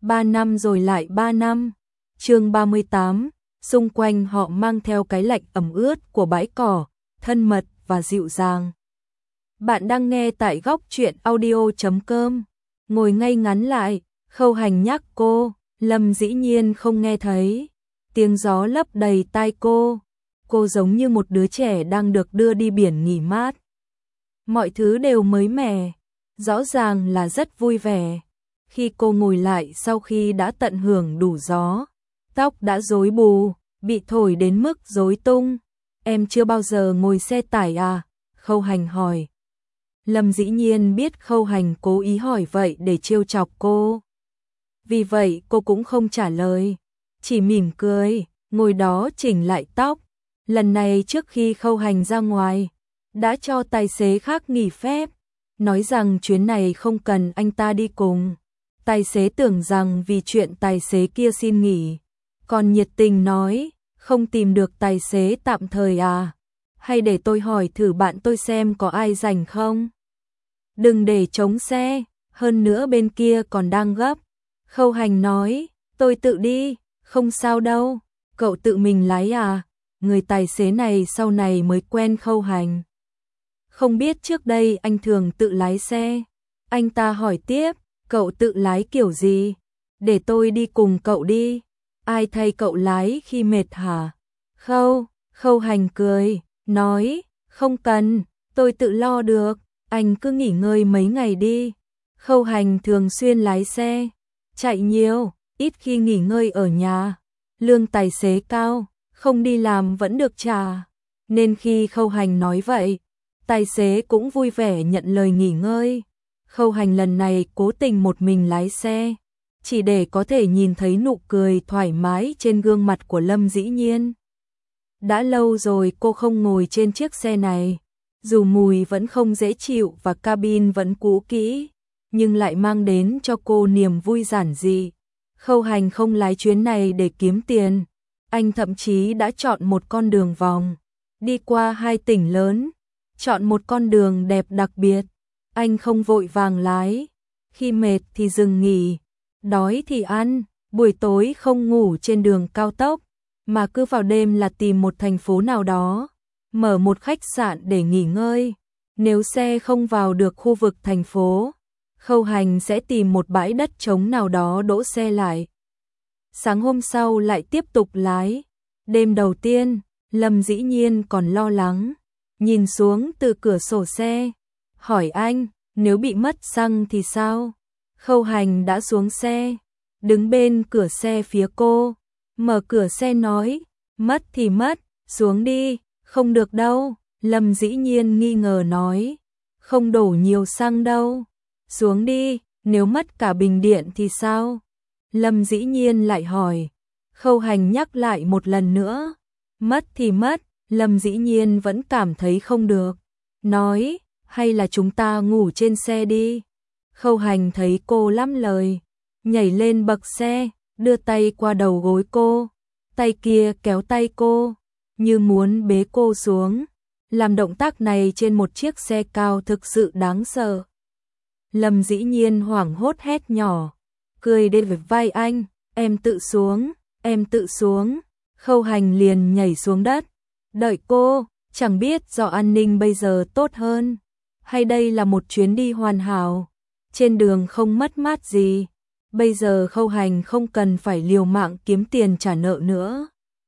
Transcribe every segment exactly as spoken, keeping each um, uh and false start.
Ba năm rồi lại ba năm. Chương ba mươi tám, xung quanh họ mang theo cái lạnh ẩm ướt của bãi cỏ, thân mật và dịu dàng. Bạn đang nghe tại góc truyện audio chấm com. Ngồi ngay ngắn lại, Khâu Hành nhắc cô, Lâm dĩ nhiên không nghe thấy. Tiếng gió lấp đầy tai cô. Cô giống như một đứa trẻ đang được đưa đi biển nghỉ mát. Mọi thứ đều mới mẻ, rõ ràng là rất vui vẻ. Khi cô ngồi lại sau khi đã tận hưởng đủ gió, tóc đã rối bù, bị thổi đến mức rối tung. Em chưa bao giờ ngồi xe tải à? Khâu Hành hỏi. Lâm dĩ nhiên biết Khâu Hành cố ý hỏi vậy để trêu chọc cô. Vì vậy cô cũng không trả lời, chỉ mỉm cười, ngồi đó chỉnh lại tóc. Lần này trước khi Khâu Hành ra ngoài, đã cho tài xế khác nghỉ phép, nói rằng chuyến này không cần anh ta đi cùng. Tài xế tưởng rằng vì chuyện tài xế kia xin nghỉ, còn nhiệt tình nói, không tìm được tài xế tạm thời à? Hay để tôi hỏi thử bạn tôi xem có ai rảnh không? Đừng để trống xe, hơn nữa bên kia còn đang gấp. Khâu Hành nói, tôi tự đi, không sao đâu, cậu tự mình lái à? Người tài xế này sau này mới quen Khâu Hành. Không biết trước đây anh thường tự lái xe. Anh ta hỏi tiếp, cậu tự lái kiểu gì? Để tôi đi cùng cậu đi. Ai thay cậu lái khi mệt hả? Khâu, Khâu Hành cười, nói, không cần, tôi tự lo được, anh cứ nghỉ ngơi mấy ngày đi. Khâu Hành thường xuyên lái xe, chạy nhiều, ít khi nghỉ ngơi ở nhà. Lương tài xế cao, không đi làm vẫn được trả. Nên khi Khâu Hành nói vậy, tài xế cũng vui vẻ nhận lời nghỉ ngơi. Khâu Hành lần này cố tình một mình lái xe, chỉ để có thể nhìn thấy nụ cười thoải mái trên gương mặt của Lâm dĩ nhiên. Đã lâu rồi cô không ngồi trên chiếc xe này, dù mùi vẫn không dễ chịu và cabin vẫn cũ kỹ, nhưng lại mang đến cho cô niềm vui giản dị. Khâu Hành không lái chuyến này để kiếm tiền, anh thậm chí đã chọn một con đường vòng, đi qua hai tỉnh lớn, chọn một con đường đẹp đặc biệt. Anh không vội vàng lái, khi mệt thì dừng nghỉ, đói thì ăn, buổi tối không ngủ trên đường cao tốc, mà cứ vào đêm là tìm một thành phố nào đó, mở một khách sạn để nghỉ ngơi. Nếu xe không vào được khu vực thành phố, Khâu Hành sẽ tìm một bãi đất trống nào đó đỗ xe lại. Sáng hôm sau lại tiếp tục lái. Đêm đầu tiên, Lâm dĩ nhiên còn lo lắng, nhìn xuống từ cửa sổ xe, hỏi anh, nếu bị mất xăng thì sao? Khâu Hành đã xuống xe, đứng bên cửa xe phía cô, mở cửa xe nói, mất thì mất, xuống đi. Không được đâu, Lâm dĩ nhiên nghi ngờ nói, không đổ nhiều xăng đâu, xuống đi, nếu mất cả bình điện thì sao? Lâm dĩ nhiên lại hỏi. Khâu Hành nhắc lại một lần nữa, mất thì mất. Lâm dĩ nhiên vẫn cảm thấy không được, nói, hay là chúng ta ngủ trên xe đi. Khâu Hành thấy cô lắm lời, nhảy lên bậc xe, đưa tay qua đầu gối cô, tay kia kéo tay cô, như muốn bế cô xuống. Làm động tác này trên một chiếc xe cao thực sự đáng sợ. Lâm dĩ nhiên hoảng hốt hét nhỏ, cười đến với vai anh, em tự xuống, em tự xuống. Khâu Hành liền nhảy xuống đất, đợi cô, chẳng biết do an ninh bây giờ tốt hơn, hay đây là một chuyến đi hoàn hảo, trên đường không mất mát gì. Bây giờ Khâu Hành không cần phải liều mạng kiếm tiền trả nợ nữa.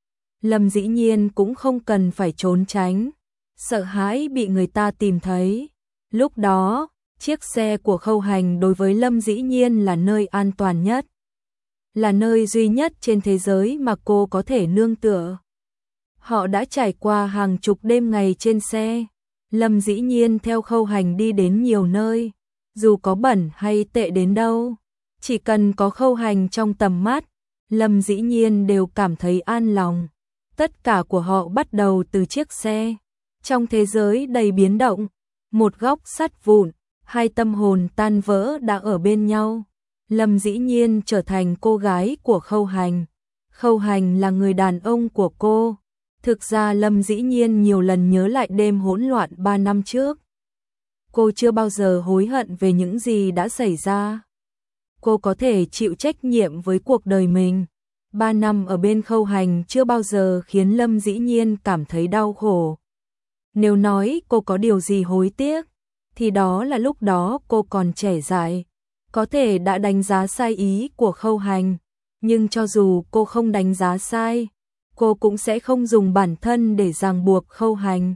Lâm dĩ nhiên cũng không cần phải trốn tránh, sợ hãi bị người ta tìm thấy. Lúc đó, chiếc xe của Khâu Hành đối với Lâm dĩ nhiên là nơi an toàn nhất, là nơi duy nhất trên thế giới mà cô có thể nương tựa. Họ đã trải qua hàng chục đêm ngày trên xe. Lâm dĩ nhiên theo Khâu Hành đi đến nhiều nơi, dù có bẩn hay tệ đến đâu, chỉ cần có Khâu Hành trong tầm mắt, Lâm dĩ nhiên đều cảm thấy an lòng. Tất cả của họ bắt đầu từ chiếc xe. Trong thế giới đầy biến động, một góc sắt vụn, hai tâm hồn tan vỡ đã ở bên nhau. Lâm dĩ nhiên trở thành cô gái của Khâu Hành. Khâu Hành là người đàn ông của cô. Thực ra Lâm dĩ nhiên nhiều lần nhớ lại đêm hỗn loạn ba năm trước. Cô chưa bao giờ hối hận về những gì đã xảy ra. cô có thể chịu trách nhiệm với cuộc đời mình. Ba năm ở bên Khâu Hành chưa bao giờ khiến Lâm Dĩ Nhiên cảm thấy đau khổ. Nếu nói cô có điều gì hối tiếc, thì đó là lúc đó cô còn trẻ dại, có thể đã đánh giá sai ý của Khâu Hành, nhưng cho dù cô không đánh giá sai, cô cũng sẽ không dùng bản thân để ràng buộc Khâu Hành.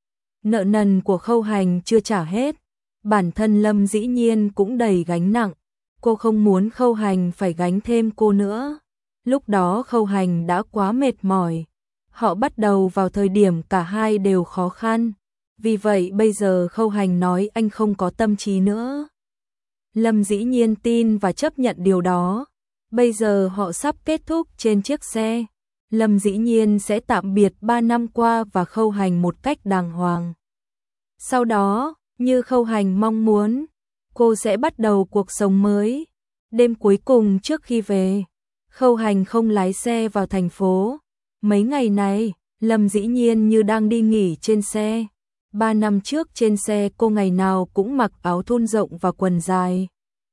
Nợ nần của Khâu Hành chưa trả hết, bản thân Lâm Dĩ Nhiên cũng đầy gánh nặng, cô không muốn Khâu Hành phải gánh thêm cô nữa. Lúc đó Khâu Hành đã quá mệt mỏi, họ bắt đầu vào thời điểm cả hai đều khó khăn, vì vậy bây giờ Khâu Hành nói anh không có tâm trí nữa. Lâm Dĩ Nhiên tin và chấp nhận điều đó. Bây giờ họ sắp kết thúc trên chiếc xe. Lâm Dĩ Nhiên sẽ tạm biệt ba năm qua và Khâu Hành một cách đàng hoàng. Sau đó, như Khâu Hành mong muốn, cô sẽ bắt đầu cuộc sống mới. Đêm cuối cùng trước khi về, Khâu Hành không lái xe vào thành phố. Mấy ngày này, Lâm Dĩ Nhiên như đang đi nghỉ trên xe. Ba năm trước trên xe cô ngày nào cũng mặc áo thun rộng và quần dài.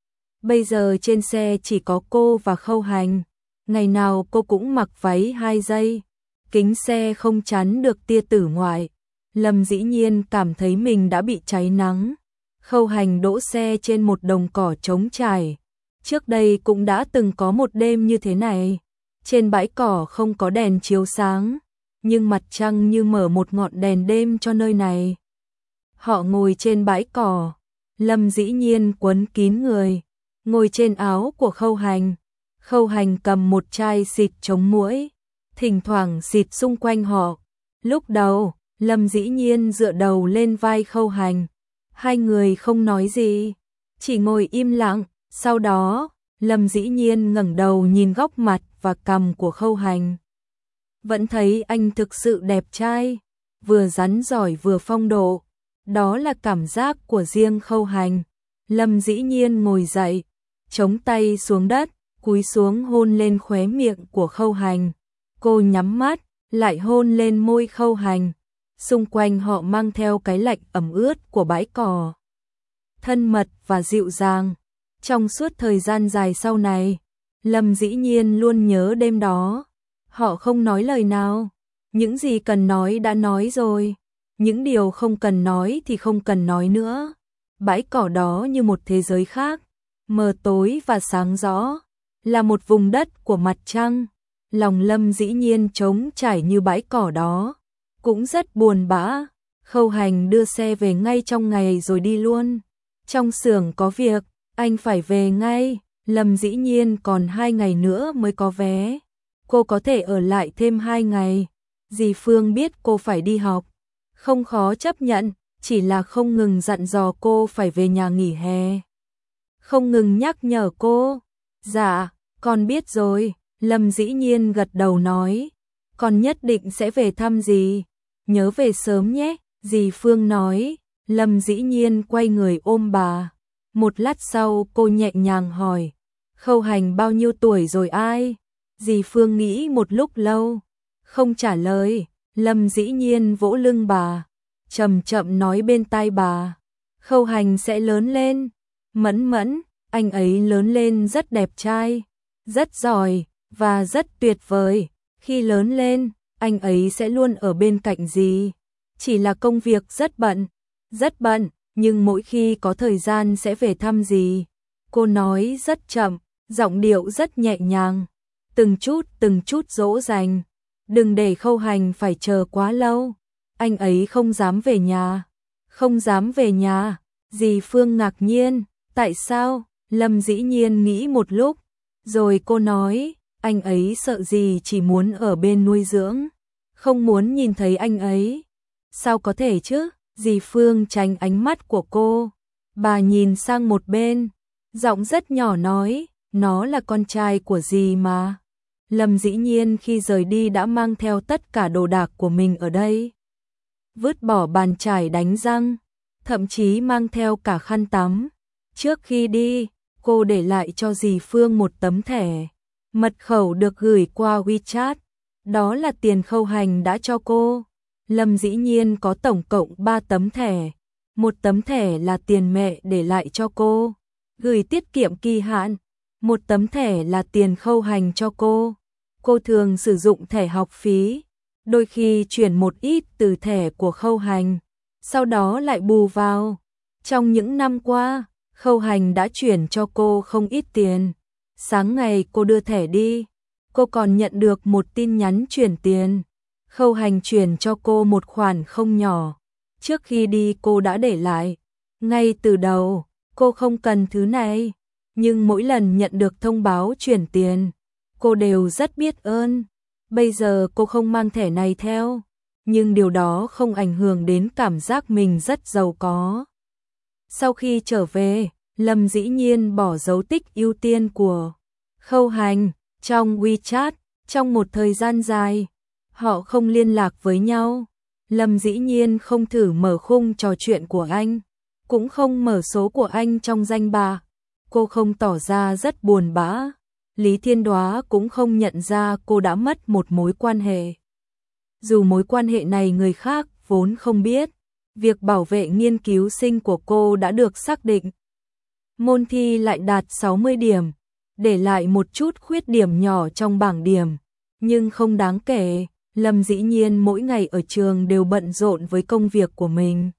Bây giờ trên xe chỉ có cô và Khâu Hành. Ngày nào cô cũng mặc váy hai dây. Kính xe không chắn được tia tử ngoại. Lâm Dĩ Nhiên cảm thấy mình đã bị cháy nắng. Khâu Hành đỗ xe trên một đồng cỏ trống trải. Trước đây cũng đã từng có một đêm như thế này. Trên bãi cỏ không có đèn chiếu sáng, nhưng mặt trăng như mở một ngọn đèn đêm cho nơi này. Họ ngồi trên bãi cỏ, Lâm Dĩ Nhiên quấn kín người, ngồi trên áo của Khâu Hành. Khâu Hành cầm một chai xịt chống muỗi, thỉnh thoảng xịt xung quanh họ. Lúc đầu, Lâm Dĩ Nhiên dựa đầu lên vai Khâu Hành. Hai người không nói gì, chỉ ngồi im lặng. Sau đó, Lâm Dĩ Nhiên ngẩng đầu nhìn góc mặt và cằm của Khâu Hành. Vẫn thấy anh thực sự đẹp trai, vừa rắn giỏi vừa phong độ. Đó là cảm giác của riêng Khâu Hành. Lâm Dĩ Nhiên ngồi dậy, chống tay xuống đất, cúi xuống hôn lên khóe miệng của Khâu Hành. Cô nhắm mắt, lại hôn lên môi Khâu Hành. Xung quanh họ mang theo cái lạnh ẩm ướt của bãi cỏ. Thân mật và dịu dàng. Trong suốt thời gian dài sau này, Lâm Dĩ Nhiên luôn nhớ đêm đó. Họ không nói lời nào. Những gì cần nói đã nói rồi. Những điều không cần nói thì không cần nói nữa. Bãi cỏ đó như một thế giới khác, mờ tối và sáng rõ, là một vùng đất của mặt trăng. Lòng Lâm Dĩ Nhiên trống trải như bãi cỏ đó, cũng rất buồn bã. Khâu Hành đưa xe về ngay trong ngày rồi đi luôn. Trong xưởng có việc, anh phải về ngay. Lâm Dĩ Nhiên còn hai ngày nữa mới có vé. Cô có thể ở lại thêm hai ngày. Dì Phương biết cô phải đi học, không khó chấp nhận, chỉ là không ngừng dặn dò cô phải về nhà nghỉ hè. Không ngừng nhắc nhở cô. Dạ, con biết rồi. Lâm Dĩ Nhiên gật đầu nói. Con nhất định sẽ về thăm dì. Nhớ về sớm nhé, dì Phương nói. Lâm Dĩ Nhiên quay người ôm bà. Một lát sau cô nhẹ nhàng hỏi. Khâu Hành bao nhiêu tuổi rồi ai? Dì Phương nghĩ một lúc lâu, không trả lời. Lâm Dĩ Nhiên vỗ lưng bà, chậm chậm nói bên tai bà. Khâu Hành sẽ lớn lên. Mẫn mẫn, anh ấy lớn lên rất đẹp trai, rất giỏi, và rất tuyệt vời. Khi lớn lên, anh ấy sẽ luôn ở bên cạnh dì. Chỉ là công việc rất bận, rất bận, nhưng mỗi khi có thời gian sẽ về thăm dì. Cô nói rất chậm, giọng điệu rất nhẹ nhàng, từng chút từng chút dỗ dành. Đừng để Khâu Hành phải chờ quá lâu. Anh ấy không dám về nhà. Không dám về nhà. Dì Phương ngạc nhiên. Tại sao? Lâm Dĩ Nhiên nghĩ một lúc. Rồi cô nói, anh ấy sợ dì chỉ muốn ở bên nuôi dưỡng, không muốn nhìn thấy anh ấy. Sao có thể chứ? Dì Phương tránh ánh mắt của cô. Bà nhìn sang một bên, giọng rất nhỏ nói, nó là con trai của dì mà. Lâm Dĩ Nhiên khi rời đi đã mang theo tất cả đồ đạc của mình ở đây. Vứt bỏ bàn chải đánh răng, thậm chí mang theo cả khăn tắm. Trước khi đi, cô để lại cho dì Phương một tấm thẻ. Mật khẩu được gửi qua WeChat. Đó là tiền Khâu Hành đã cho cô. Lâm Dĩ Nhiên có tổng cộng ba tấm thẻ. Một tấm thẻ là tiền mẹ để lại cho cô, gửi tiết kiệm kỳ hạn. Một tấm thẻ là tiền Khâu Hành cho cô. Cô thường sử dụng thẻ học phí, đôi khi chuyển một ít từ thẻ của Khâu Hành, sau đó lại bù vào. Trong những năm qua, Khâu Hành đã chuyển cho cô không ít tiền. Sáng ngày cô đưa thẻ đi, cô còn nhận được một tin nhắn chuyển tiền. Khâu Hành chuyển cho cô một khoản không nhỏ. Trước khi đi cô đã để lại. Ngay từ đầu, cô không cần thứ này, nhưng mỗi lần nhận được thông báo chuyển tiền, cô đều rất biết ơn. Bây giờ cô không mang thẻ này theo, nhưng điều đó không ảnh hưởng đến cảm giác mình rất giàu có. Sau khi trở về, Lâm dĩ nhiên bỏ dấu tích ưu tiên của Khâu Hành trong WeChat. Trong một thời gian dài, họ không liên lạc với nhau. Lâm dĩ nhiên không thử mở khung trò chuyện của anh, cũng không mở số của anh trong danh bạ. Cô không tỏ ra rất buồn bã. Lý Thiên Đoá cũng không nhận ra cô đã mất một mối quan hệ. Dù mối quan hệ này người khác vốn không biết, việc bảo vệ nghiên cứu sinh của cô đã được xác định. Môn thi lại đạt sáu mươi điểm, để lại một chút khuyết điểm nhỏ trong bảng điểm, nhưng không đáng kể. Lâm dĩ nhiên mỗi ngày ở trường đều bận rộn với công việc của mình.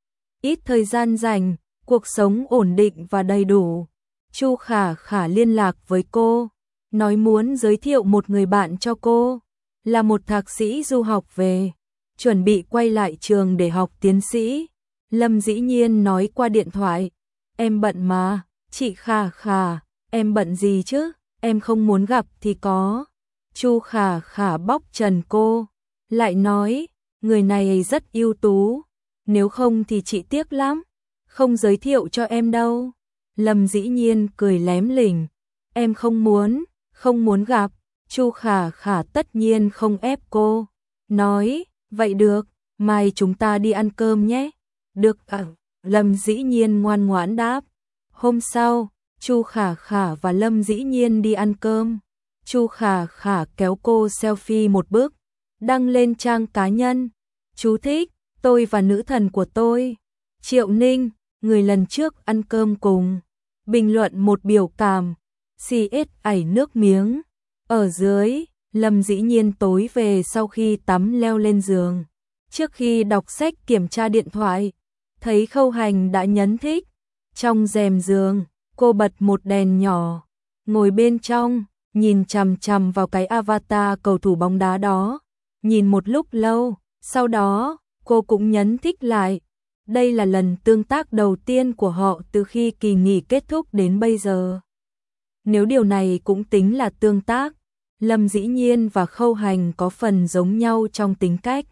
Ít thời gian rảnh, cuộc sống ổn định và đầy đủ. Chu Khả Khả liên lạc với cô, nói muốn giới thiệu một người bạn cho cô, là một thạc sĩ du học về, chuẩn bị quay lại trường để học tiến sĩ. Lâm dĩ nhiên nói qua điện thoại, em bận mà, chị Khả Khả, em bận gì chứ, em không muốn gặp thì có. Chu Khả Khả bóc trần cô, lại nói, người này rất ưu tú, nếu không thì chị tiếc lắm, không giới thiệu cho em đâu. Lâm dĩ nhiên cười lém lỉnh, em không muốn, không muốn gặp. Chu Khả Khả tất nhiên không ép cô, nói, vậy được, mai chúng ta đi ăn cơm nhé. Được à? Lâm dĩ nhiên ngoan ngoãn đáp. Hôm sau, Chu Khả Khả và Lâm dĩ nhiên đi ăn cơm. Chu Khả Khả kéo cô selfie một bức, đăng lên trang cá nhân. Chú thích, tôi và nữ thần của tôi, Triệu Ninh, người lần trước ăn cơm cùng. Bình luận một biểu cảm, xê ét ảy nước miếng. Ở dưới, Lâm dĩ nhiên tối về sau khi tắm leo lên giường. Trước khi đọc sách kiểm tra điện thoại, thấy Khâu Hành đã nhấn thích. Trong rèm giường, cô bật một đèn nhỏ, ngồi bên trong, nhìn chằm chằm vào cái avatar cầu thủ bóng đá đó. Nhìn một lúc lâu, sau đó, cô cũng nhấn thích lại. Đây là lần tương tác đầu tiên của họ từ khi kỳ nghỉ kết thúc đến bây giờ. Nếu điều này cũng tính là tương tác, Lâm dĩ nhiên và Khâu Hành có phần giống nhau trong tính cách.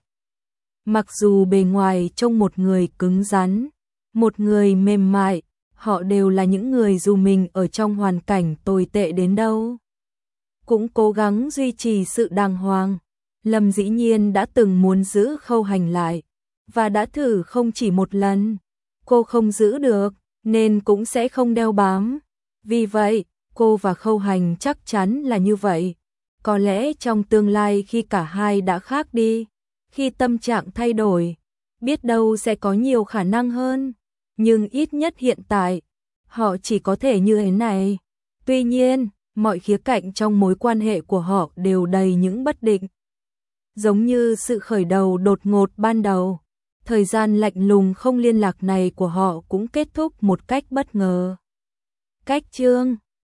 Mặc dù bề ngoài trông một người cứng rắn, một người mềm mại, họ đều là những người dù mình ở trong hoàn cảnh tồi tệ đến đâu, cũng cố gắng duy trì sự đàng hoàng. Lâm dĩ nhiên đã từng muốn giữ Khâu Hành lại, và đã thử không chỉ một lần. Cô không giữ được, nên cũng sẽ không đeo bám. Vì vậy, cô và Khâu Hành chắc chắn là như vậy. Có lẽ trong tương lai khi cả hai đã khác đi, khi tâm trạng thay đổi, biết đâu sẽ có nhiều khả năng hơn. Nhưng ít nhất hiện tại, họ chỉ có thể như thế này. Tuy nhiên, mọi khía cạnh trong mối quan hệ của họ đều đầy những bất định. Giống như sự khởi đầu đột ngột ban đầu, thời gian lạnh lùng không liên lạc này của họ cũng kết thúc một cách bất ngờ. Cách chương